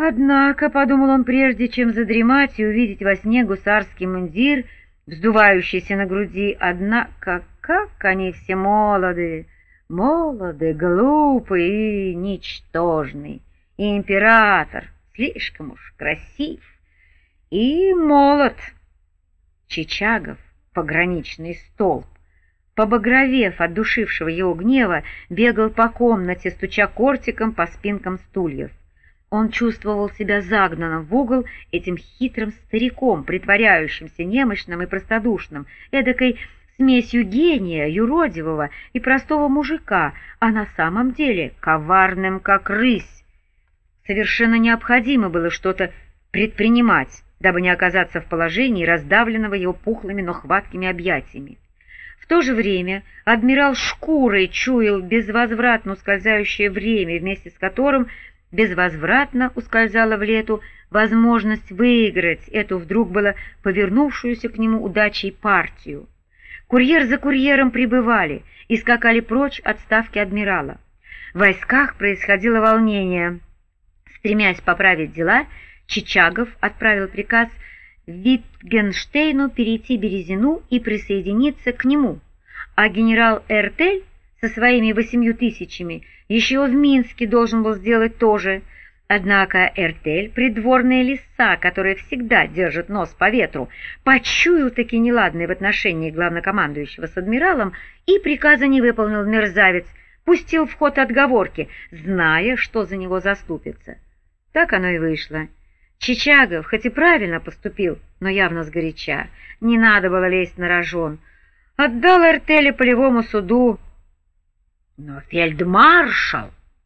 Однако, — подумал он, прежде чем задремать и увидеть во сне гусарский мундир, вздувающийся на груди, однако, как они все молоды, молоды, глупы и ничтожны, и император слишком уж красив и молод. Чичагов, пограничный столб, побагровев от душившего его гнева, бегал по комнате, стуча кортиком по спинкам стульев. Он чувствовал себя загнанным в угол этим хитрым стариком, притворяющимся немощным и простодушным, эдакой смесью гения, юродивого и простого мужика, а на самом деле коварным, как рысь. Совершенно необходимо было что-то предпринимать, дабы не оказаться в положении раздавленного его пухлыми, но хваткими объятиями. В то же время адмирал шкурой чуял безвозвратно ускользающее время, вместе с которым безвозвратно ускользала в лету возможность выиграть эту вдруг было повернувшуюся к нему удачей партию. Курьер за курьером прибывали и скакали прочь от ставки адмирала. В войсках происходило волнение. Стремясь поправить дела, Чичагов отправил приказ Витгенштейну перейти Березину и присоединиться к нему, а генерал Эртель со своими 8 000 еще в Минске должен был сделать то же. Однако Эртель, придворные лиса, которые всегда держат нос по ветру, почуял таки неладное в отношении главнокомандующего с адмиралом и приказа не выполнил мерзавец, пустил в ход отговорки, зная, что за него заступится. Так оно и вышло. Чичагов хоть и правильно поступил, но явно сгоряча. Не надо было лезть на рожон. Отдал Эртеля полевому суду. Но фельдмаршал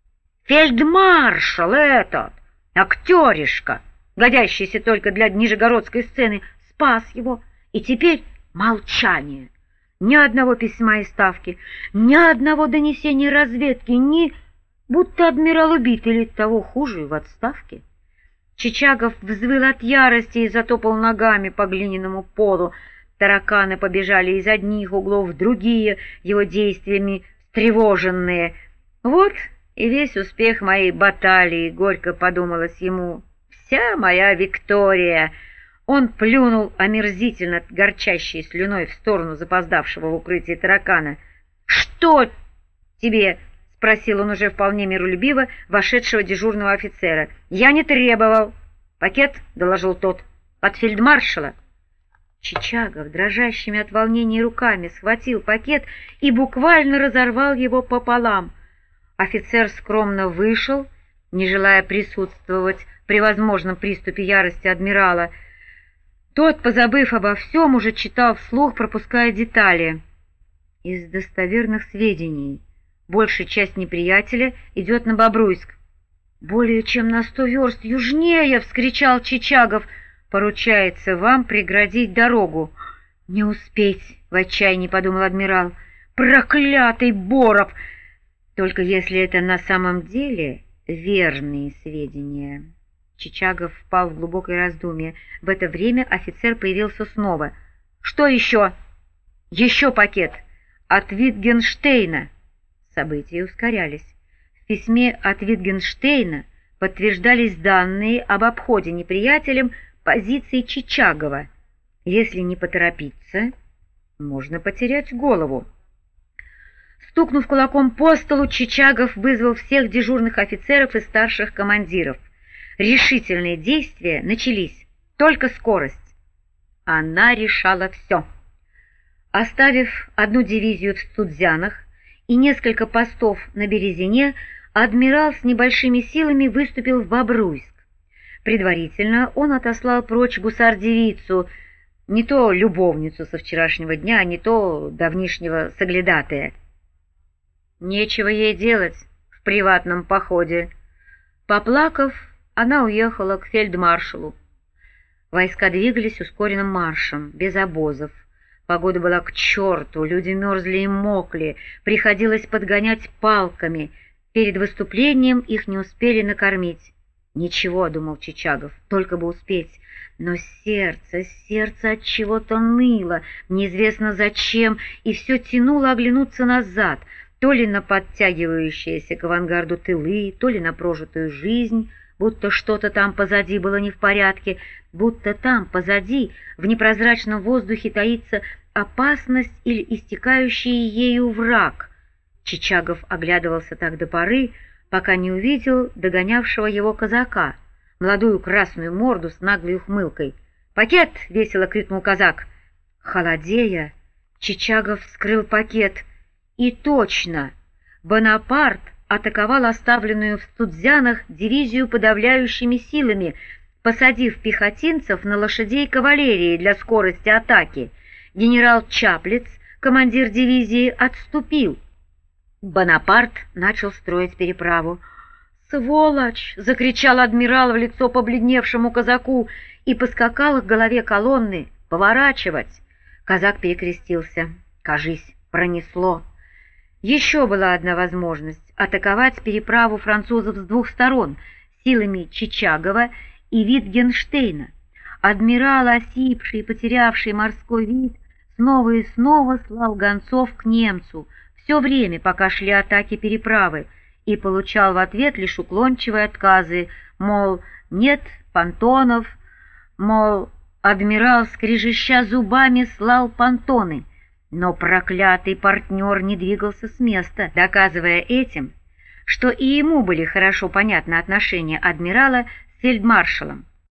этот, актеришка, годящийся только для нижегородской сцены, спас его, и теперь молчание. Ни одного письма из ставки, ни одного донесения разведки, ни будто адмирал убит или того хуже в отставке. Чичагов взвыл от ярости и затопал ногами по глиняному полу. Тараканы побежали из одних углов в другие, его действиями встревоженные. Вот и весь успех моей баталии, горько подумалось ему. Вся моя Виктория. Он плюнул омерзительно горчащей слюной в сторону запоздавшего в укрытии таракана. «Что тебе?» — спросил он уже вполне миролюбиво вошедшего дежурного офицера. «Я не требовал». «Пакет?» — доложил тот. «От фельдмаршала». Чичагов дрожащими от волнения руками схватил пакет и буквально разорвал его пополам. Офицер скромно вышел, не желая присутствовать при возможном приступе ярости адмирала. Тот, позабыв обо всем, уже читал вслух, пропуская детали. Из достоверных сведений большая часть неприятеля идет на Бобруйск. «Более чем на 100 верст южнее!» — вскричал Чичагов. «Поручается вам преградить дорогу». «Не успеть!» — в отчаянии подумал адмирал. «Проклятый Боров!» Только если это на самом деле верные сведения. Чичагов впал в глубокое раздумье. В это время офицер появился снова. «Что еще?» «Еще пакет! От Витгенштейна!» События ускорялись. В письме от Витгенштейна подтверждались данные об обходе неприятелем позиции Чичагова. Если не поторопиться, можно потерять голову. Стукнув кулаком по столу, Чичагов вызвал всех дежурных офицеров и старших командиров. Решительные действия начались, только скорость. Она решала все. Оставив одну дивизию в Студзянах и несколько постов на Березине, адмирал с небольшими силами выступил в Бобруйск. Предварительно он отослал прочь гусар-девицу, не то любовницу со вчерашнего дня, не то давнишнего соглядатая. Нечего ей делать в приватном походе. Поплакав, она уехала к фельдмаршалу. Войска двигались ускоренным маршем, без обозов. Погода была к черту, люди мерзли и мокли, приходилось подгонять палками. Перед выступлением их не успели накормить. «Ничего», — думал Чичагов, — «только бы успеть». Но сердце от чего-то ныло, неизвестно зачем, и все тянуло оглянуться назад, то ли на подтягивающиеся к авангарду тылы, то ли на прожитую жизнь. будто что-то там позади было не в порядке, будто там позади в непрозрачном воздухе таится опасность или истекающий ею враг. Чичагов оглядывался так до поры, пока не увидел догонявшего его казака, молодую красную морду с наглой ухмылкой. «Пакет!» — весело крикнул казак. Холодея, Чичагов вскрыл пакет. И точно! Бонапарт атаковал оставленную в Студзянах дивизию подавляющими силами, посадив пехотинцев на лошадей кавалерии для скорости атаки. Генерал Чаплиц, командир дивизии, отступил. Бонапарт начал строить переправу. «Сволочь!» — закричал адмирал в лицо побледневшему казаку и поскакал к голове колонны поворачивать. Казак перекрестился. Кажись, пронесло. Еще была одна возможность — атаковать переправу французов с двух сторон силами Чичагова и Витгенштейна. Адмирал, осипший и потерявший морской вид, снова и снова слал гонцов к немцу, все время, пока шли атаки переправы, и получал в ответ лишь уклончивые отказы, мол, нет понтонов, мол, адмирал, скрежеща зубами, слал понтоны. Но проклятый партнер не двигался с места, доказывая этим, что и ему были хорошо понятны отношения адмирала с фельдмаршалом.